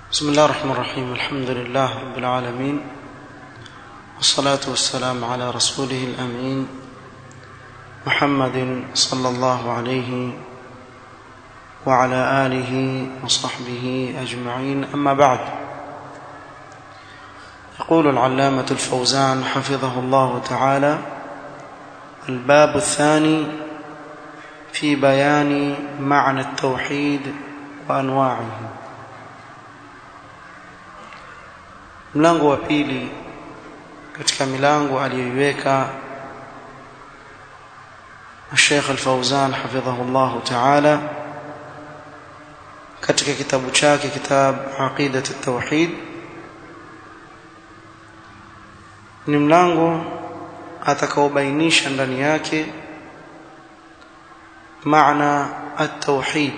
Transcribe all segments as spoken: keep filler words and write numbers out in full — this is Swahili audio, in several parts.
بسم الله الرحمن الرحيم. الحمد لله رب العالمين، والصلاة والسلام على رسوله الأمين محمد صلى الله عليه وعلى آله وصحبه أجمعين. أما بعد، يقول العلامة الفوزان حفظه الله تعالى: الباب الثاني في بيان معنى التوحيد وأنواعه. Mlango wa pili katika milango aliyoiweka Sheikh Al-Fawzan hafidhahullah ta'ala katika kitabu chake kitab Aqidat at-Tauhid, ni mlango atakaobainisha ndani yake maana at-tauhid,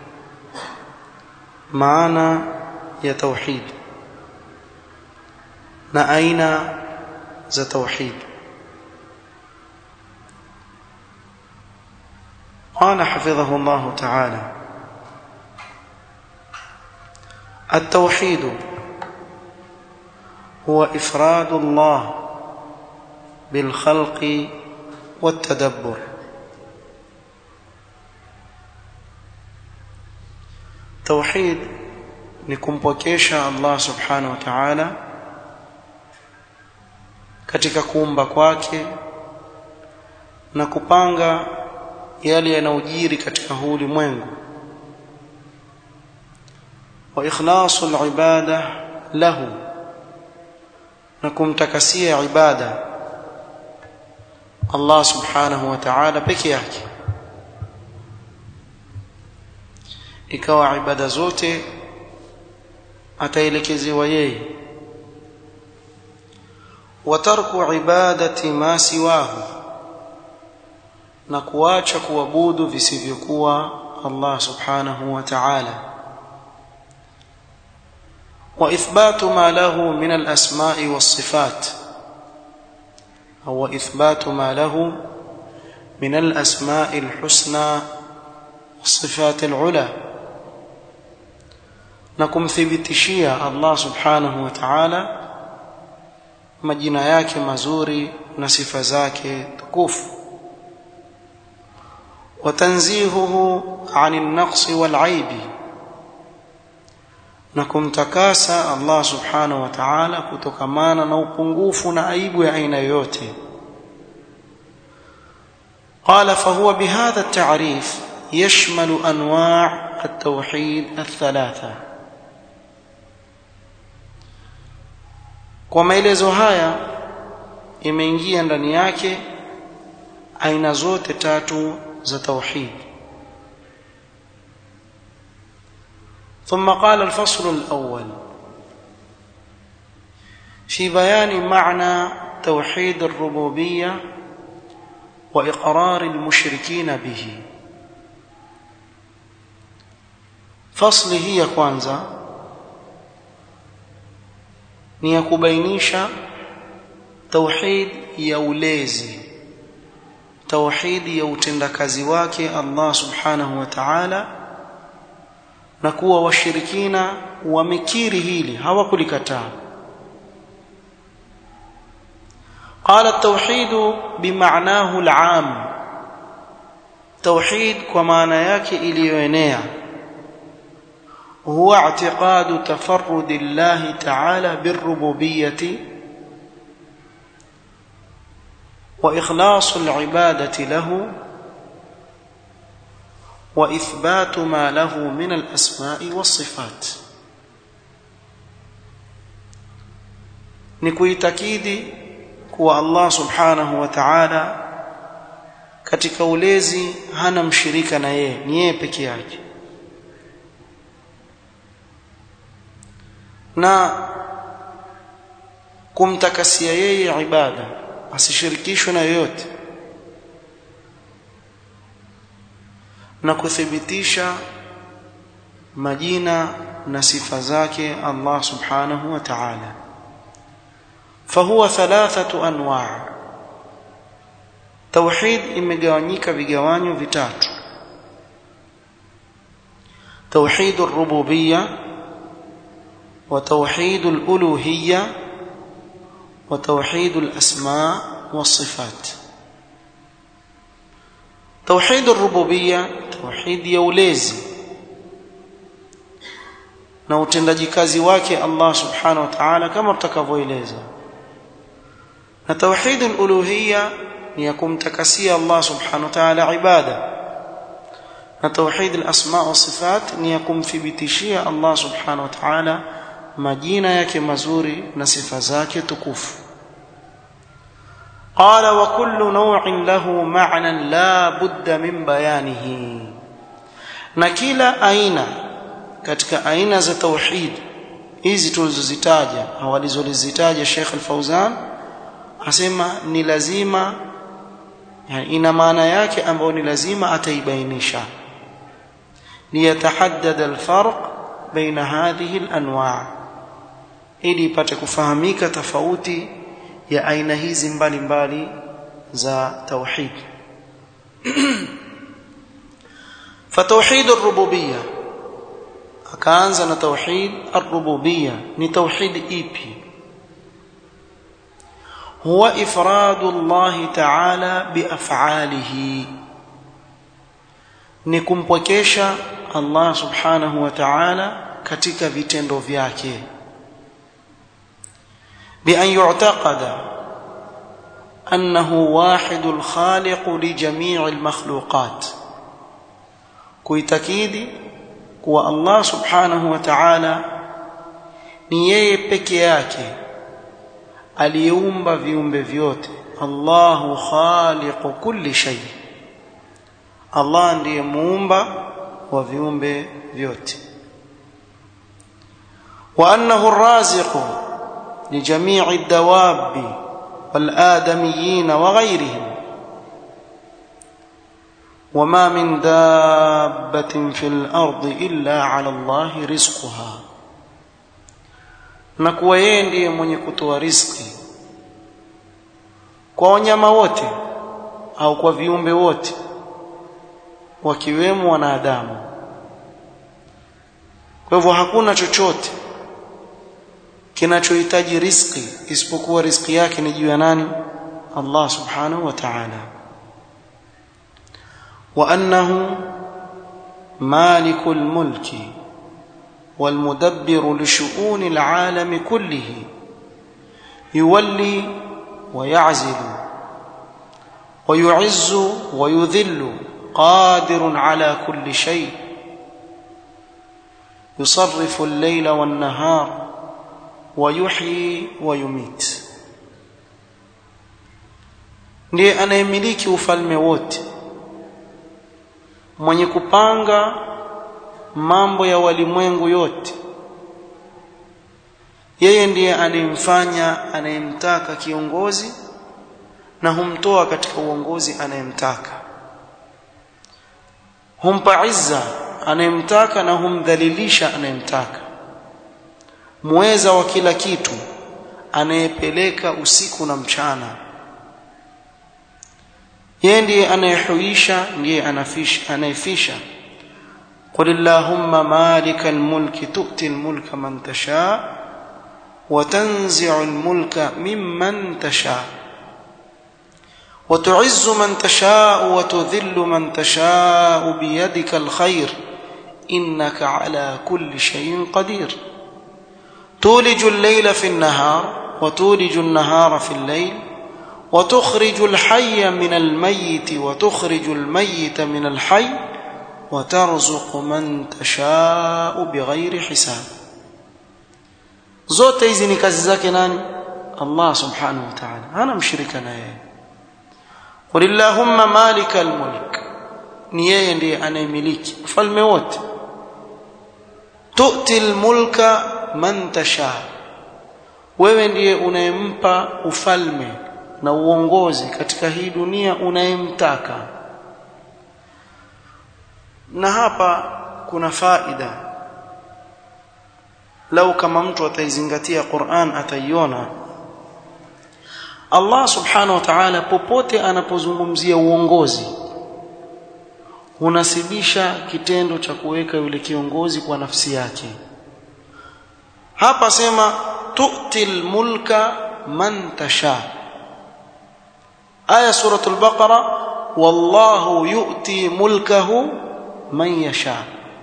maana ya tauhid na aina za tauhid. قال حفظه الله تعالى: التوحيد هو إفراد الله بالخلق والتدبر. توحيد ni kumpokesha Allah subhanahu wa ta'ala katika kuumba kwake na kupanga yale yanayojiri katika huu ulimwengu, wa ikhlasul ibada lahu, na kumtakasia ibada Allah subhanahu wa ta'ala peke yake, ikawa ibada zote ataelekezewa yeye, وترك عبادة ما سواه, na kuacha kuabudu visivyokuwa Allah subhanahu wa ta'ala, wa ithbatu ma lahu min al-asma'i was-sifat, au ithbatu ma lahu min al-asma'i al-husna was-sifat al-ula, na kumthibitishia Allah subhanahu wa ta'ala majina yake mazuri na sifa zake tukufu, wa tanzihuhu 'anil naqsi wal 'aibi, na kumtakasa Allah subhanahu wa ta'ala kutokamana na upungufu na aibu ya aina yoyote. قال: فهو بهذا التعريف يشمل أنواع التوحيد الثلاثة. Kwa maelezo haya imeingia ndani yake aina zote tatu za tauhid. ثم قال: الفصل الأول في بيان معنى توحيد الربوبية وإقرار المشركين به. فصل هي kwanza ni ya kubainisha tauhid ya ulezi, tauhid ya utendakazi wake Allah subhanahu wa ta'ala, na kuwa washirikina wamekiri hili, hawakulikataa. قال: التوحيد بمعناه العام، توحيد kwa maana yake iliyoenea، هو اعتقاد تفرد الله تعالى بالربوبية وإخلاص العبادة له وإثبات ما له من الأسماء والصفات. نكويتكيدي kuwa Allah subhanahu wa ta'ala katika ulezi hana mshirika na yeye, ni yeye peke yake, na kumtakasia yeye ibada, asishirikishwe na yoyote, na kuthibitisha majina na sifa zake Allah subhanahu wa ta'ala. فهو ثلاثة أنواع. توحيد imegawanyika vigawanyo vitatu: توحيد الربوبية wa tauhidul uluhiyya wa tauhidul asma was sifat. Tauhidur rububiyya, tauhid ya ulezi na utendaji kazi wake Allah subhanahu wa ta'ala kama tutakavyoeleza. Na tauhidul uluhiyya ni kumtakasia Allah subhanahu wa ta'ala ibada. Na tauhidul asma wa sifat ni kumthibitishia Allah subhanahu wa ta'ala majina yake mazuri na sifa zake tukufu. Qala wa kullu naw'in lahu ma'nan la budda min bayanihi. Na kila aina katika aina za tauhid hizi tulizozitaja au alizozitaja Sheikh Al-Fauzan asema ni lazima, yani ina maana yake ambayo ni lazima ataibainisha liyatahaddad al-farq baina hadhihi al-anwa' ili ipate kufahamika tofauti ya aina hizi mbalimbali za tauhid. فتوحيد الربوبيه akaanza na tauhid ar-rububiyya. Ni tauhid ipi? huwa ifradu Allah ta'ala bi af'alihi, ni kumpwekesha Allah subhanahu wa ta'ala katika vitendo vyake. bi an yu'taqada annahu wahidul khaliq li jami'il makhluqat, kuitakidi kuwa Allah subhanahu wa ta'ala ni yeye peke yake aliyeumba viumbe vyote. Allahu khaliqu kulli shay, Allah ndiye muumba wa viumbe vyote. Wa annahu ar-raziqu li jami'i ad-dawabi wal adamiyyin wa ghayrihim. وما من دابة في الأرض إلا على الله رزقها, na kuwa yeye ndiye mwenye kutoa riziki kwa wanyama wote au kwa viumbe wote wakiwemo wanadamu. Kwa hivyo hakuna chochote kinachohitaji riziki isipokuwa riziki yake ni juu ya nani? Allah subhanahu wa ta'ala. وأنه مالك الملك والمدبر لشؤون العالم كله يولي ويعزل ويعز ويذل قادر على كل شيء يصرف الليل والنهار ويحيي ويميت. ndiye anayemiliki ufalme wote, mwenye kupanga mambo ya walimwengu yote. Yeye ndiye anayemfanya anayemtaka kiongozi na humtoa katika uongozi anayemtaka, humpa izza anayemtaka na humdhalilisha anayemtaka, muweza wa kila kitu anayepeleka usiku na mchana. Yeye ndiye anayehuisha, ndiye anafisha, anayefisha. qul illahumma malikal mulki tu'ti al-mulka man tasha wa tanzi'u al-mulka mimman tasha wa tu'izzu man tasha wa tudhillu man tasha biyadika al-khayr innaka ala kulli shay'in qadir. tuliju al-layla fi an-nahar wa tuliju an-nahara fi al-layl وتخرج الحي من الميت وتخرج الميت من الحي وترزق من تشاء بغير حساب. zote hizi ni kazi zake nani? Allah subhanahu wa ta'ala, hana mshirika na yeye. qul illahumma malikal mulk, ni yeye ndiye anayemiliki ufalme wote. tu'ti al-mulka man tasha, wewe ndiye unayempa ufalme na uongozi katika hii dunia unayemtaka. Na hapa kuna faida, lau kama mtu ataizingatia Qur'an ataiona. Allah subhanahu wa ta'ala popote anapozungumzia uongozi hunasibisha kitendo cha kuweka yule kiongozi kwa nafsi yake. hapa sema tu'til mulka man tasha. Aya suratul Baqara, wallahu yu'ti mulkahu man yasha.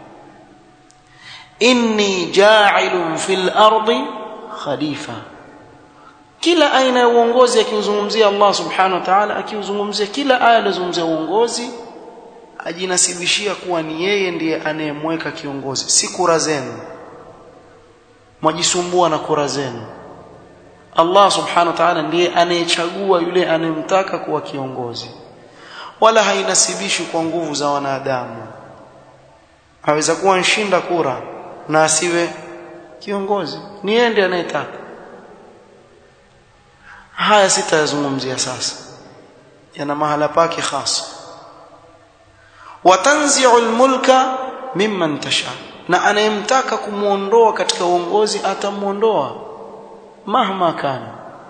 Inni ja'ilun fil ardi khalifa. Kila aina ya uongozi akizungumzia Allah subhanahu wa ta'ala, akizungumzia kila aya inazungumzia uongozi, ajinasibishia kuwa ni yeye ndiye anayemweka kiongozi, si kura zenu. Mwajisumbua na kura zenu. Allah subhanahu wa ta'ala ndiye anayechagua yule anemtaka kuwa kiongozi, wala hainasibishi kwa nguvu za wanadamu. Haweza kuwa nshinda kura na asiwe kiongozi, ni yeye ndiye anayetaka. Haya sitazungumzia sasa, yana mahala pake hasa. Watanzi'u al-mulka mimman tasha, na anayemtaka kumuondoa katika uongozi atamuondoa mahma kana.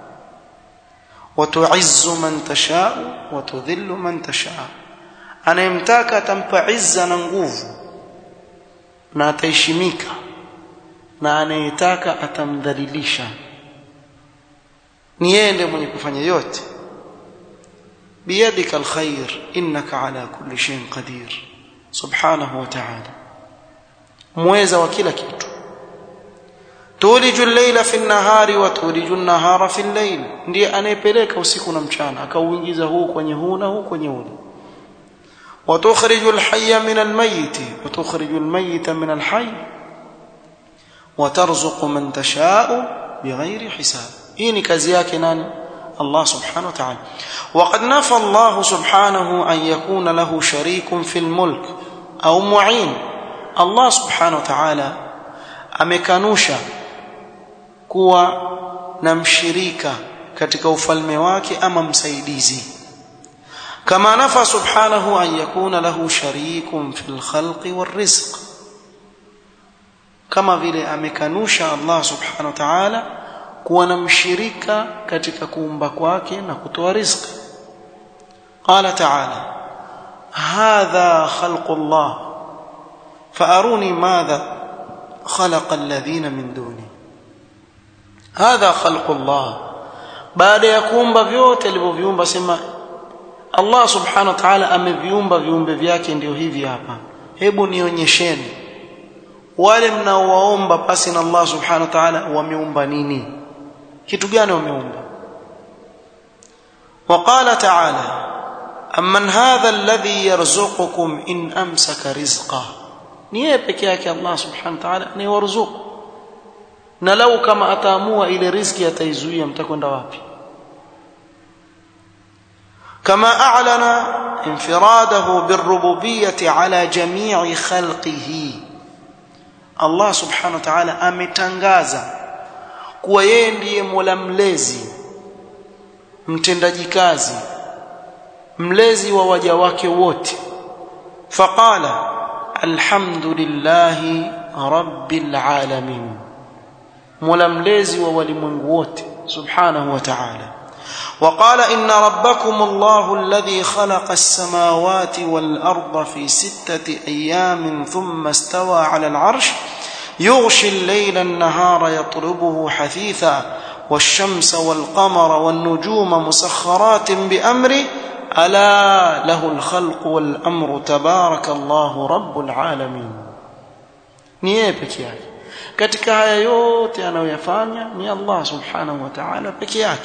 Watu'izzu man tasha wa tudhillu man tasha, anayemtaka atampa izza na nguvu na ataheshimika, na anayetaka atamdhalilisha. Ni yeye ndiye mwenye kufanya yote. Biyadika alkhair innaka ala kulli shay'in qadir subhanahu wa ta'ala, muweza wa kila kitu. Tuliju al-layla fi an-nahari wa tuliju an-nahara fi al-layl, ndiye anayepeleka usiku na mchana, akauingiza huu kwenye huu na huu kwenye huu. Wa tukhriju al-hayya min al-mayyit wa tukhriju al-mayyita min al-hayy wa tarzuqu man tasha'u bighayri hisab. Hii ni kazi yake nani? Allah subhanahu wa ta'ala. وقد نفى الله سبحانه أن يكون له شريك في الملك أو معين. الله سبحانه وتعالى amekanusha kuwa na mshirika katika ufalme wake ama msaidizi. Kama nafa subhanahu an yakuna lahu sharikun fil khalqi war rizq, kama vile amekanusha Allah subhanahu wa ta'ala kuwa na mshirika katika kuumba kwake na kutoa riziki. Qala ta'ala hadha khalqu Allah fa'aruni madha khalaqa alladhina min duni. Hadha khalqu Allah, baada ya kuumba vyote alivyoviumba sema Allah subhanahu wa ta'ala ameviumba viumbe vyake ndio hivi hapa. Hebu nionyesheni wale mnaowaomba pasi na Allah subhanahu wa ta'ala wameumba nini, kitu gani wameumba. وقال تعالى amman hadha alladhi yarzuqukum in amsaka rizqa, ni yeye pekee yake Allah subhanahu wa ta'ala ni warzuku, na lau kama ataamua ile riziki ataizuia mtakwenda wapi. كما أعلن انفراده بالربوبية على جميع خلقه. الله سبحانه وتعالى ametangaza kuwa yeye ndiye Mola mlezi, mtendaji kazi, mlezi wa waja wake wote. Faqala alhamdulillahi rabbil alamin, Mola mlezi wa walimwengu wote subhanahu wa ta'ala. وقال إن ربكم الله الذي خلق السماوات والأرض في ستة أيام ثم استوى على العرش يغشي الليل النهار يطلبه حثيثا والشمس والقمر والنجوم مسخرات بأمره ألا له الخلق والأمر تبارك الله رب العالمين. نيه peke yake katika haya yote anayoyafanya ni Allah subhanahu wa ta'ala peke yake.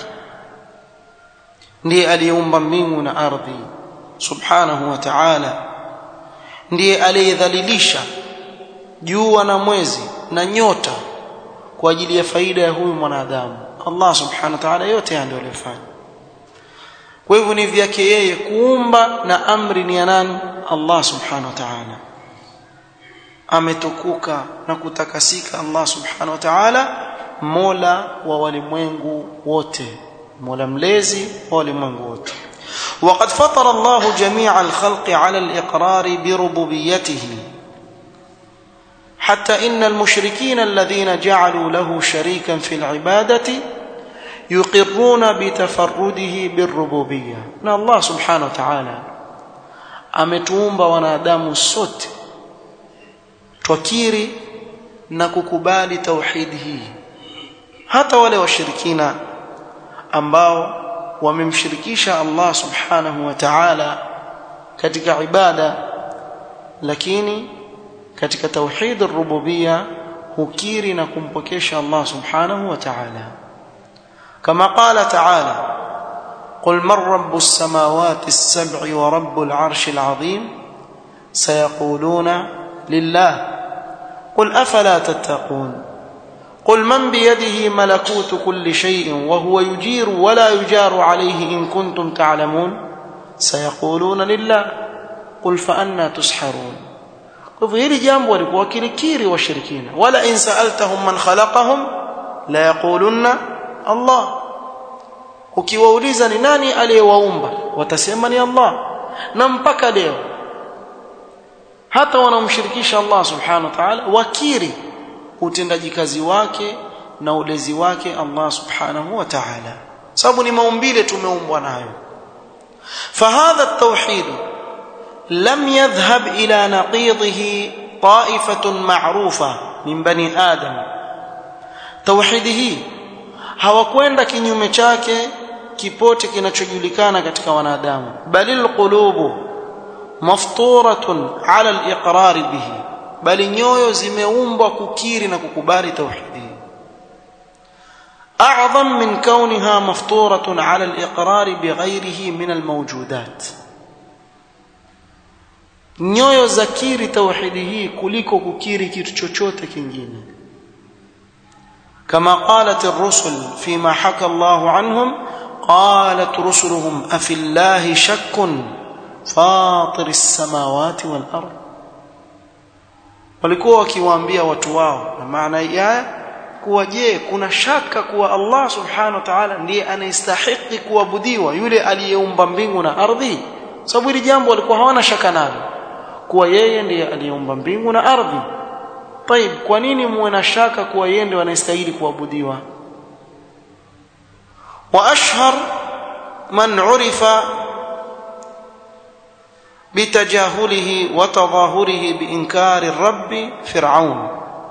Ndiye aliyeumba mbingu na ardhi subhanahu wa ta'ala, ndiye aliyedhalilisha jua na mwezi na nyota kwa ajili ya faida ya huyu mwanadamu. Allah subhanahu wa ta'ala yote ndio aliyofanya. Kwa hivyo ni vyake yeye kuumba, na amri ni ya nani? Allah subhanahu wa ta'ala. Ametukuka na kutakasika Allah subhanahu wa ta'ala, Mola wa walimwengu wote, Mola mlezi wa walimwengu wote. وقد فطر الله جميع الخلق على الإقرار بربوبيته حتى إن المشركين الذين جعلوا له شريكا في العبادة يقرون بتفرده بالربوبية. na Allah subhanahu wa ta'ala ametuumba wanadamu sote twakiri na kukubali tauhid hii hata wale washirikina ambao wamemshirikisha Allah subhanahu wa ta'ala katika ibada, lakini katika tauhid ar-rububiyya hukiri na kumpokesha Allah subhanahu wa ta'ala, kama qala ta'ala qul man rabbus samawati as-sab'i wa rabbul 'arshil 'azim sayaquluna lillah qul afala tattaqun قل من بيده ملكوت كل شيء وهو يجير ولا يجار عليه إن كنتم تعلمون سيقولون لله قل فأنا تسحرون. kwa hili jambo walikuwa wakilikiri washirikina, wala in sa'altahum man khalaqahum la yaqulunna Allah, ukiwauliza ni nani aliyewaumba watasema ni Allah. Na mpaka leo hata wanaomshirikisha Allah subhanahu wa ta'ala wakiri utendaji kazi wake na ulezi wake Allah subhanahu wa ta'ala, sababu ni maumbile tumeumbwa nayo. فهذا التوحيد لم يذهب إلى نقيضه طائفة معروفة من بني آدم. توحيده hawakwenda kinyume chake kipote kinachojulikana katika wanadamu, bali alqulubu mafturatun ala aliqrar bihi, bali nyoyo zimeumbwa kukiri na kukubali tauhidi. a'zam min kaunha mafturatun ala al-iqrar bighayrihi min al-mawjudat, nyoyo zakiri tauhidi hii kuliko kukiri kitu chochote kingine. kama qalat ar-rusul fima haka Allah anhum qalat rusuluhum afi Allahi shakkun fatir as-samawati wal ard, walikuwa wakiwaambia watu wao, na maana ya kuwa je, kuna shaka kuwa Allah subhanahu wa ta'ala ndiye anastahili kuabudiwa, yule aliyeumba mbingu na ardhi? Sababu hili jambo walikuwa hawana shaka nalo, kuwa yeye ndiye aliyeumba mbingu na ardhi. Tayeb, kwa nini muwe na shaka kuwa yeye ndiye anastahili kuabudiwa? wa ashhar man urifa بتجاهله وتظاهره بإنكار الرب فرعون.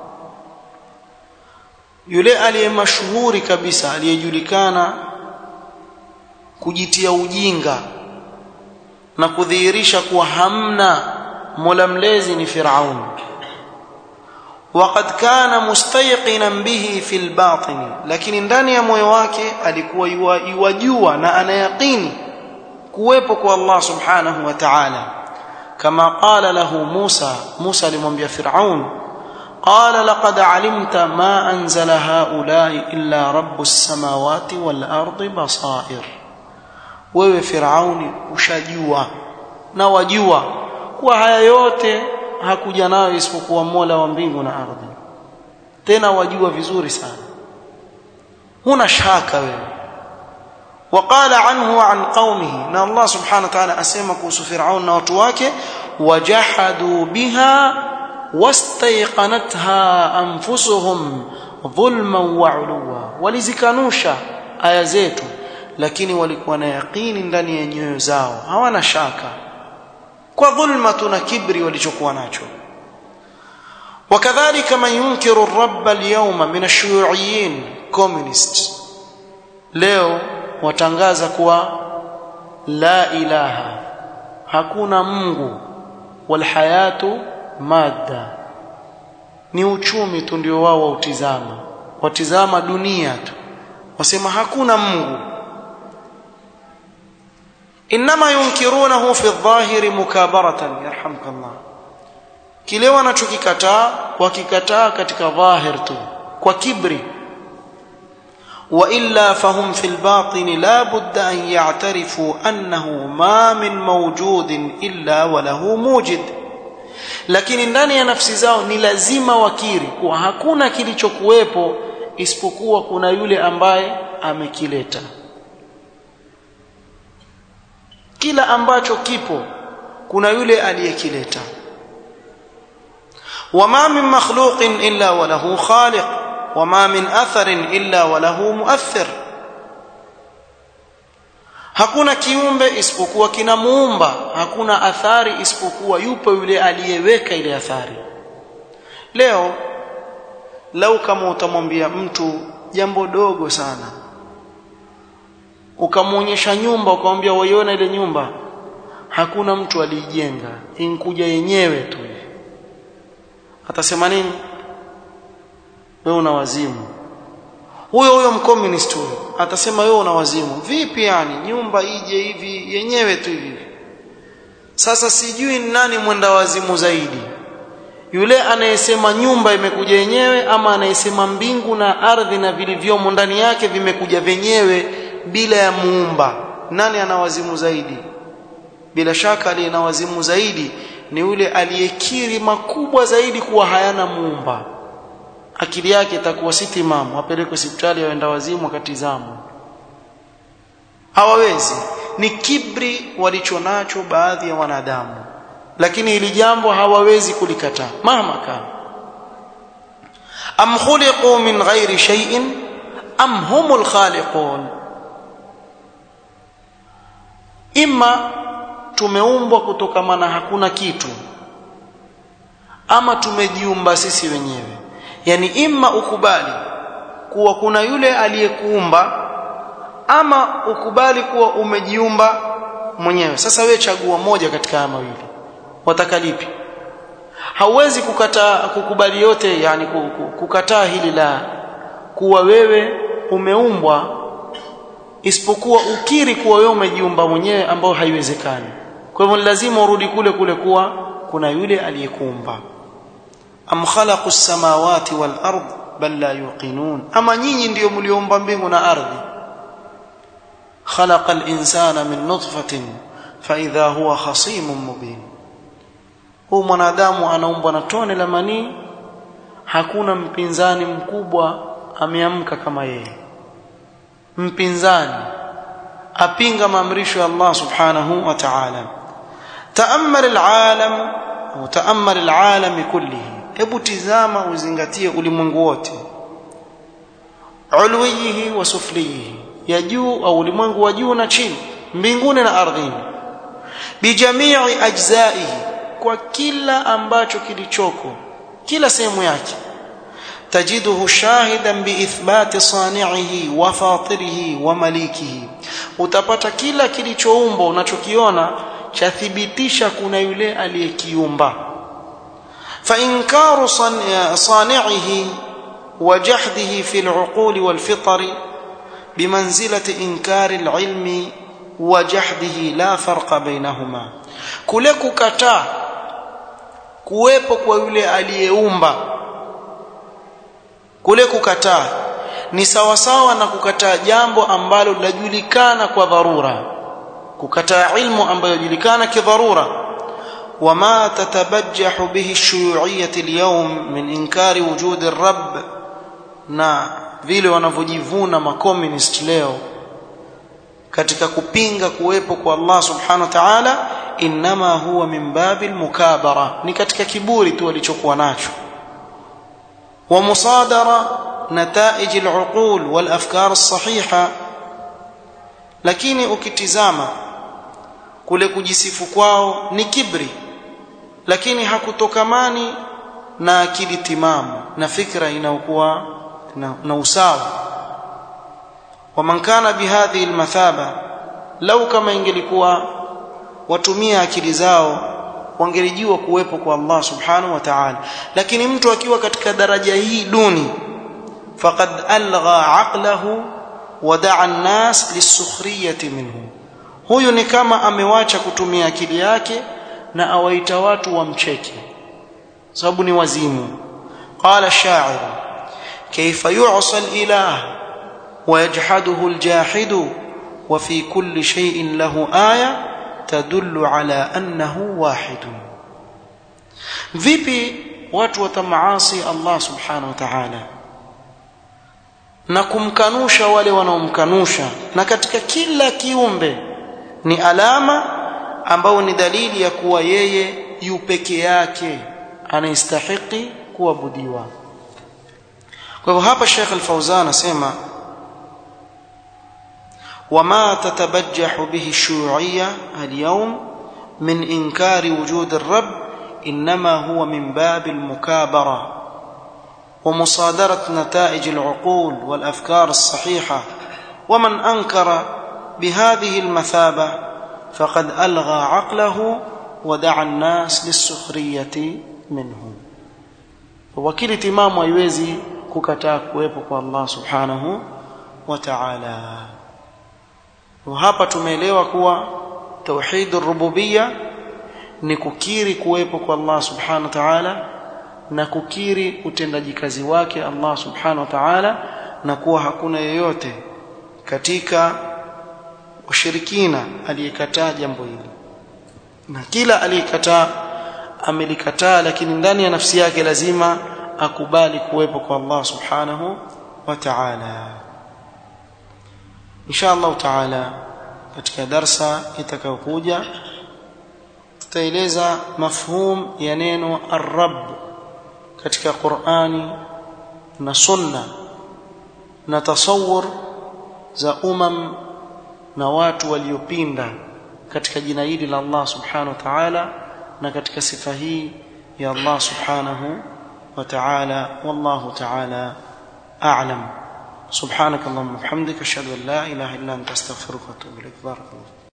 yule aliyemashhuri kabisa aliyejulikana kujitia ujinga na kudhihirisha kuwa hamna mola mlezi ni Firaun. waqad kana mustayqinan bihi fil batin, lakini ndani ya moyo wake alikuwa yuwajua na anayaqini kuwepo kwa Allah subhanahu wa ta'ala, kama qala lahu Musa, Musa alimwambia Firaun, qala laqad alimta ma anzala haula'i illa rabbus samawati wal ardi basair, wewe Firauni ushajua na wajua kuwa haya yote hakuja nayo isipokuwa Mola wa mbingu na ardhi, tena wajua vizuri sana, huna shaka wewe. وقال عنه وعن قومه، ان الله سبحانه وتعالى اسمى كوس فرعون وتواكه وجحدوا بها واستيقنتها انفسهم ظلما وعلوا، walizikanusha aya zetu lakini walikuwa na yaqini ndani ya nyoyo zao, hawana shaka, kwa dhulma na kibri walichokuwa nacho. وكذلك من ينكر الرب اليوم من الشيوعيين communists، leo watangaza kuwa la ilaha, hakuna Mungu, wal hayatu madda, ni uchumi tu ndio wao wautizama, watizama dunia tu, wasema hakuna Mungu. inma yunkirunahu fi adh-dhahiri mukabaratan, yarhamkallah, kile wanachokikataa wakikataa katika dhahir tu kwa kibri. وإلا فهم في الباطن لا بد أن يعترفوا أنه ما من موجود إلا وله موجد، lakini ndani ya nafsi zao ni lazima wakiri kuwa hakuna kilichokuwepo isipokuwa kuna yule ambaye amekileta. Kila ambacho kipo kuna yule aliyekileta. wama min makhluqin illa wa lahu khaliq wama min atharin illa wa lahu muathir, hakuna kiumbe isipokuwa kina muumba, hakuna athari isipokuwa yupo yule aliyeweka ile athari. Leo lau kama utamwambia mtu jambo dogo sana. Ukamuonyesha nyumba ukamwambia waiona ile nyumba, hakuna mtu aliijenga, inkuja yenyewe tu. Atasema nini? Wewe una wazimu. Huyo huyo mcommunist huyo atasema wewe una wazimu. Vipi yani nyumba ije hivi yenyewe tu hivi? Sasa sijui nani mwenda wazimu zaidi, yule anayesema nyumba imekuja yenyewe ama anayesema mbingu na ardhi na vilivyomo ndani yake vimekuja wenyewe bila ya muumba? Nani ana wazimu zaidi? Bila shaka aliye na wazimu zaidi ni yule aliyekiri makubwa zaidi kuwa hayana muumba. Akili yake itakuwa si timamu, apeleke hospitali waenda wazimu akatizama. Hawawezi. Ni kibri walichonacho baadhi ya wanadamu, lakini hili jambo hawawezi kulikataa mahama kana. Am khuliqu min ghairi shay'in am humul khaliqun, imma tumeumbwa kutokamana hakuna kitu ama tumejiumba sisi wenyewe. Yani imma ukubali kuwa kuna yule aliyekuumba ama ukubali kuwa umejiumba mwenyewe. Sasa wewe chagua moja katika haya mawili, wataka lipi? Hauwezi kukataa kukubali yote, yani kukataa hili la kuwa wewe umeumbwa, isipokuwa ukiri kuwa wewe umejiumba mwenyewe, ambao haiwezekani. Kwa hivyo lazima urudi kule kule kuwa kuna yule aliyekuumba. Am khalaqu as-samawati wal ard bal la yuqinun, ama nyinyi ndio mliumba mbingu na ardhi. خلق الإنسان من نطفة فإذا هو خصيم مبين. Huyu mwanadamu anaumbwa na tone la manii, hakuna mpinzani mkubwa ameamka kama yeye. Mpinzani apinga maamrisho ya Allah subhanahu wa ta'ala. Ta'ammal al-alam au ta'ammal al-alam kullihi, hebu tizama uzingatie ulimwengu wote, ulwihi wa suflihi, ya juu au ulimwengu wa juu na chini, mbinguni na ardhini, bijamii ajzaihi, kwa kila ambacho kilichoko, kila sehemu yake. Tajiduhu shahidan biithbati sani'ihi wa fatirihi wa malikihi, utapata kila kilichoumbwa unachokiona chathibitisha kuna yule aliyekiumba. Fa inkaru sani'ihi wa jahdihi fi al-uquli wal fitri bimanzilati inkari al-ilmi wa jahdihi la farqa bainahuma. Kule kukataa kuwepo kwa yule aliyeumba, kule kukataa ni sawa sawa na kukataa jambo ambalo linajulikana kwa dharura, kukataa ilmu ambayo inajulikana kidharura. Wama tatabajjahu bihi ash-shuyu'iyyah al-yawm min inkari wujud ar-rabb, na vile wanavyojivuna makommunist leo katika kupinga kuwepo kwa Allah subhanahu wa ta'ala, inma huwa min babil mukabara, ni katika kiburi tu walichokuwa nacho, wa musadara nataij al-uqul wal afkar as-sahiha. Lakini ukitizama kule kujisifu kwao ni kibri, lakini hakutokamani na akili timamu na fikra inayokuwa na, na usawa. Waman kana bihadhihi almathaba, lau kama ingelikuwa watumia akili zao wangelijua kuwepo kwa Allah subhanahu wa ta'ala. Lakini mtu akiwa katika daraja hii duni, faqad algha aqlahu wa da'a an-nas lis-sukhriyati minhu, huyu ni kama amewacha kutumia akili yake na awaita watu wamcheke sababu ni wazimu. Qala ash-sha'ir kayfa yu'sa al-ilah wa yajhaduhu al-jahidu wa fi kulli shay'in lahu aya tadullu ala annahu wahid. Vipi watu watamaasi Allah subhanahu wa ta'ala na kumkanusha wale wanaomkanusha, na katika kila kiumbe ni alama ambao ni dalili ya kuwa yeye yu peke yake anastahili kuabudiwa. Kwa hivyo hapa Sheikh Al-Fawzan asema wama tatabajjahu bihi ash-shuyu'iyyah al-yawm min inkari wujud ar-rabb inma huwa min bab al-mukabara ومصادرة نتائج العقول والأفكار الصحيحة. ومن أنكر بهذه المثابة فقد ألغى عقله ودعا الناس للسخرية منه. وكل تمام haiwezi kukataa kuwepo kwa Allah subhanahu wa ta'ala. Hapa tumeelewa kuwa tauhid ar-rububiyya ni kukiri kuwepo kwa Allah subhanahu wa ta'ala na kukiri utendaji kazi wake Allah subhanahu wa ta'ala, na kuwa hakuna yeyote katika ushirikina aliyekataa jambo hili, na kila aliyekataa amelikataa, lakini ndani ya nafsi yake lazima akubali kuwepo kwa Allah subhanahu wa ta'ala. insha Allah ta'ala katika darsa itakayokuja tutaeleza mafhum ya neno ar-rabb katika Qur'ani na Sunna, na tasawwur za umam na watu waliopinda katika jina hili la Allah subhanahu wa ta'ala na katika sifa hii ya Allah subhanahu wa ta'ala. Wallahu ta'ala a'lam. subhanakallahumma wa bihamdika ashhadu an la ilaha illa anta astaghfiruka wa atubu ilaik. barakallahu.